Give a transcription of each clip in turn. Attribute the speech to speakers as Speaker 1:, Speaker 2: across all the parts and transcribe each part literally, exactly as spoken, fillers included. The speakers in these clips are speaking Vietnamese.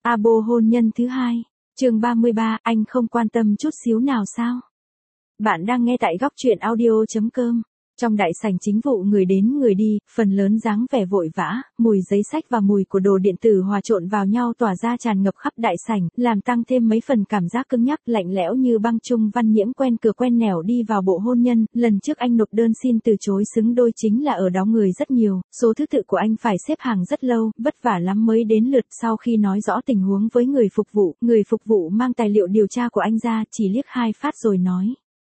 Speaker 1: Abo hôn nhân thứ hai, chương ba mươi ba, anh không quan tâm chút xíu nào sao? Bạn đang nghe tại góc truyện audio chấm com. Trong đại sảnh chính vụ người đến người đi, phần lớn dáng vẻ vội vã, mùi giấy sách và mùi của đồ điện tử hòa trộn vào nhau tỏa ra tràn ngập khắp đại sảnh, làm tăng thêm mấy phần cảm giác cứng nhắc lạnh lẽo như băng. Trung Văn Nhiễm quen cửa quen nẻo đi vào bộ hôn nhân, lần trước anh nộp đơn xin từ chối xứng đôi chính là ở đó người rất nhiều, số thứ tự của anh phải xếp hàng rất lâu, vất vả lắm mới đến lượt. Sau khi nói rõ tình huống với người phục vụ, người phục vụ mang tài liệu điều tra của anh ra, chỉ liếc hai phát rồi nói.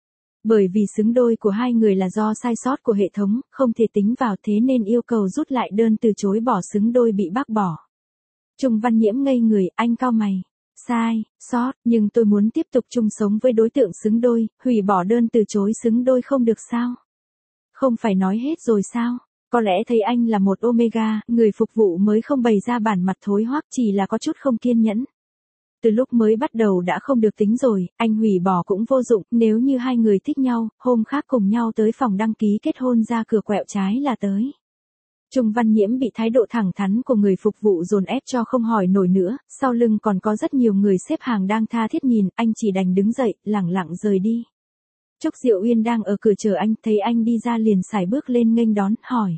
Speaker 1: Bởi vì xứng đôi của hai người là do sai sót của hệ thống, không thể tính vào thế nên yêu cầu rút lại đơn từ chối bỏ xứng đôi bị bác bỏ. Trung Văn Nhiễm ngây người, anh cau mày. Sai, sót, nhưng tôi muốn tiếp tục chung sống với đối tượng xứng đôi, hủy bỏ đơn từ chối xứng đôi không được sao? Không phải nói hết rồi sao? Có lẽ thấy anh là một Omega, người phục vụ mới không bày ra bản mặt thối hoắc, chỉ là có chút không kiên nhẫn. Từ lúc mới bắt đầu đã không được tính rồi, anh hủy bỏ cũng vô dụng, nếu như hai người thích nhau, hôm khác cùng nhau tới phòng đăng ký kết hôn ra cửa quẹo trái là tới. Trung Văn Nhiễm bị thái độ thẳng thắn của người phục vụ dồn ép cho không hỏi nổi nữa, sau lưng còn có rất nhiều người xếp hàng đang tha thiết nhìn, anh chỉ đành đứng dậy, lẳng lặng rời đi. Trúc Diệu Uyên đang ở cửa chờ anh, thấy anh đi ra liền sải bước lên nghênh đón, hỏi.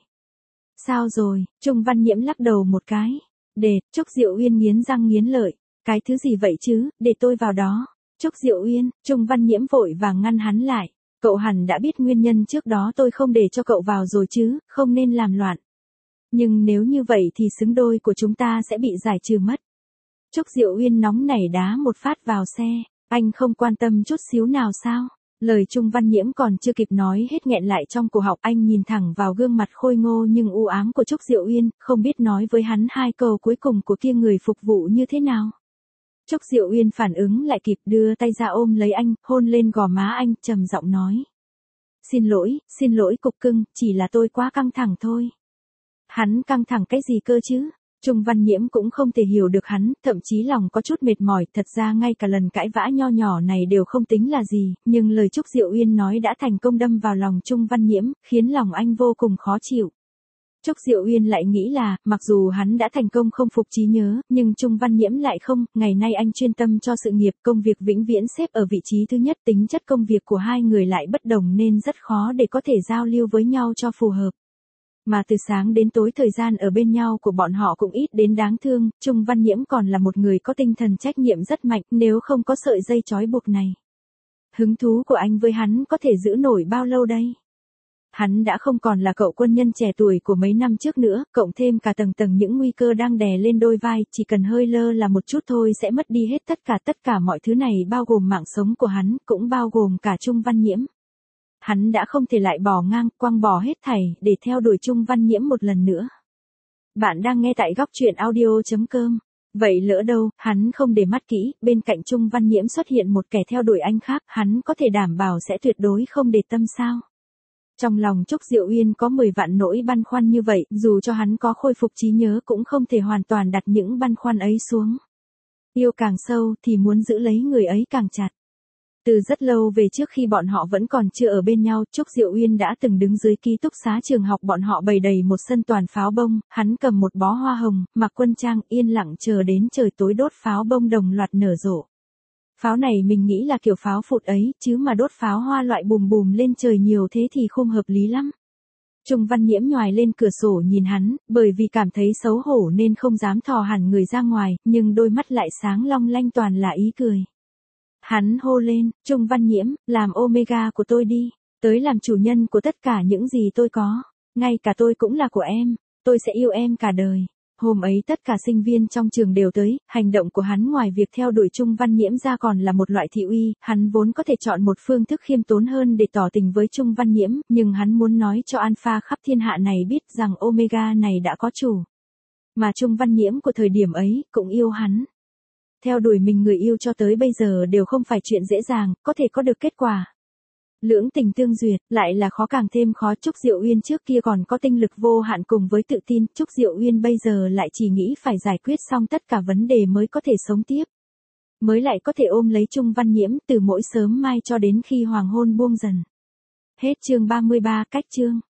Speaker 1: Sao rồi? Trung Văn Nhiễm lắc đầu một cái. Đệt, Trúc Diệu Uyên nghiến răng nghiến lợi. Cái thứ gì vậy chứ, để tôi vào đó. Trúc Diệu Uyên, Trung Văn Nhiễm vội vàng ngăn hắn lại. Cậu hẳn đã biết nguyên nhân trước đó tôi không để cho cậu vào rồi chứ, không nên làm loạn. Nhưng nếu như vậy thì xứng đôi của chúng ta sẽ bị giải trừ mất. Trúc Diệu Uyên nóng nảy đá một phát vào xe. Anh không quan tâm chút xíu nào sao? Lời Trung Văn Nhiễm còn chưa kịp nói hết nghẹn lại trong cổ họng, anh nhìn thẳng vào gương mặt khôi ngô nhưng u ám của Trúc Diệu Uyên, không biết nói với hắn hai câu cuối cùng của kia người phục vụ như thế nào. Trúc Diệu Uyên phản ứng lại kịp, đưa tay ra ôm lấy anh, hôn lên gò má anh, trầm giọng nói. Xin lỗi, xin lỗi cục cưng, chỉ là tôi quá căng thẳng thôi. Hắn căng thẳng cái gì cơ chứ? Trung Văn Nhiễm cũng không thể hiểu được hắn, thậm chí lòng có chút mệt mỏi, thật ra ngay cả lần cãi vã nho nhỏ này đều không tính là gì, nhưng lời Trúc Diệu Uyên nói đã thành công đâm vào lòng Trung Văn Nhiễm, khiến lòng anh vô cùng khó chịu. Trúc Diệu Uyên lại nghĩ là, mặc dù hắn đã thành công không phục trí nhớ, nhưng Trung Văn Nhiễm lại không, ngày nay anh chuyên tâm cho sự nghiệp, công việc vĩnh viễn xếp ở vị trí thứ nhất, tính chất công việc của hai người lại bất đồng nên rất khó để có thể giao lưu với nhau cho phù hợp. Mà từ sáng đến tối thời gian ở bên nhau của bọn họ cũng ít đến đáng thương, Trung Văn Nhiễm còn là một người có tinh thần trách nhiệm rất mạnh, nếu không có sợi dây trói buộc này. Hứng thú của anh với hắn có thể giữ nổi bao lâu đây? Hắn đã không còn là cậu quân nhân trẻ tuổi của mấy năm trước nữa, cộng thêm cả tầng tầng những nguy cơ đang đè lên đôi vai, chỉ cần hơi lơ là một chút thôi sẽ mất đi hết tất cả tất cả mọi thứ này bao gồm mạng sống của hắn, cũng bao gồm cả Trung Văn Nhiễm. Hắn đã không thể lại bỏ ngang, quăng bỏ hết thảy, để theo đuổi Trung Văn Nhiễm một lần nữa. Bạn đang nghe tại góc truyện audio chấm com. Vậy lỡ đâu, hắn không để mắt kỹ, bên cạnh Trung Văn Nhiễm xuất hiện một kẻ theo đuổi anh khác, hắn có thể đảm bảo sẽ tuyệt đối không để tâm sao? Trong lòng Trúc Diệu Uyên có mười vạn nỗi băn khoăn như vậy, dù cho hắn có khôi phục trí nhớ cũng không thể hoàn toàn đặt những băn khoăn ấy xuống. Yêu càng sâu thì muốn giữ lấy người ấy càng chặt. Từ rất lâu về trước khi bọn họ vẫn còn chưa ở bên nhau, Trúc Diệu Uyên đã từng đứng dưới ký túc xá trường học bọn họ bày đầy một sân toàn pháo bông, hắn cầm một bó hoa hồng, mặc quân trang, yên lặng chờ đến trời tối đốt pháo bông đồng loạt nở rộ. Pháo này mình nghĩ là kiểu pháo phụt ấy, chứ mà đốt pháo hoa loại bùm bùm lên trời nhiều thế thì không hợp lý lắm. Trung Văn Nhiễm nhoài lên cửa sổ nhìn hắn, bởi vì cảm thấy xấu hổ nên không dám thò hẳn người ra ngoài, nhưng đôi mắt lại sáng long lanh toàn là ý cười. Hắn hô lên, Trung Văn Nhiễm, làm Omega của tôi đi, tới làm chủ nhân của tất cả những gì tôi có, ngay cả tôi cũng là của em, tôi sẽ yêu em cả đời. Hôm ấy tất cả sinh viên trong trường đều tới, hành động của hắn ngoài việc theo đuổi Trung Văn Nhiễm ra còn là một loại thị uy, hắn vốn có thể chọn một phương thức khiêm tốn hơn để tỏ tình với Trung Văn Nhiễm, nhưng hắn muốn nói cho Alpha khắp thiên hạ này biết rằng Omega này đã có chủ. Mà Trung Văn Nhiễm của thời điểm ấy cũng yêu hắn. Theo đuổi mình người yêu cho tới bây giờ đều không phải chuyện dễ dàng, có thể có được kết quả. Lưỡng tình tương duyệt, lại là khó càng thêm khó. Trúc Diệu Uyên trước kia còn có tinh lực vô hạn cùng với tự tin, Trúc Diệu Uyên bây giờ lại chỉ nghĩ phải giải quyết xong tất cả vấn đề mới có thể sống tiếp. Mới lại có thể ôm lấy Trung Văn Nhiễm từ mỗi sớm mai cho đến khi hoàng hôn buông dần. Hết chương ba mươi ba, cách chương.